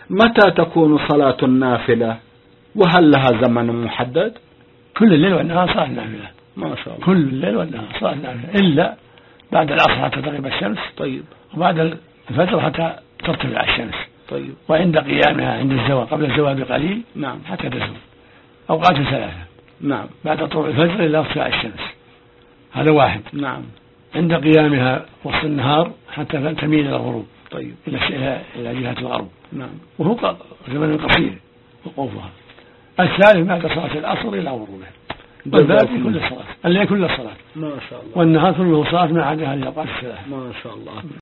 متى تكون صلاة النافلة وهل لها زمن محدد؟ كل الليل والنهار صلاة النافلة. ما شاء الله. كل الليل والنهار صلاة النافلة إلا بعد العصر حتى تغيب الشمس. طيب. وبعد الفجر حتى ترتفع الشمس. طيب. وعند قيامها عند الزوال قبل الزوال بقليل. نعم. حتى تزول. أوقات ثلاثة. نعم. بعد طلوع الفجر إلى ارتفاع الشمس. هذا واحد. نعم. عند قيامها وسط النهار حتى تميل إلى الغروب. طيب. إلى جهة الغرب. نعم. وهو زمن قصير وقوفها. الثالث بعد صلاة العصر إلى غروبه. والباقي كل الصلاة. الليل كل الصلاة. ما شاء الله. والنهار كله صلاة ما عدا هذه الأوقات الثلاثة. ما شاء الله.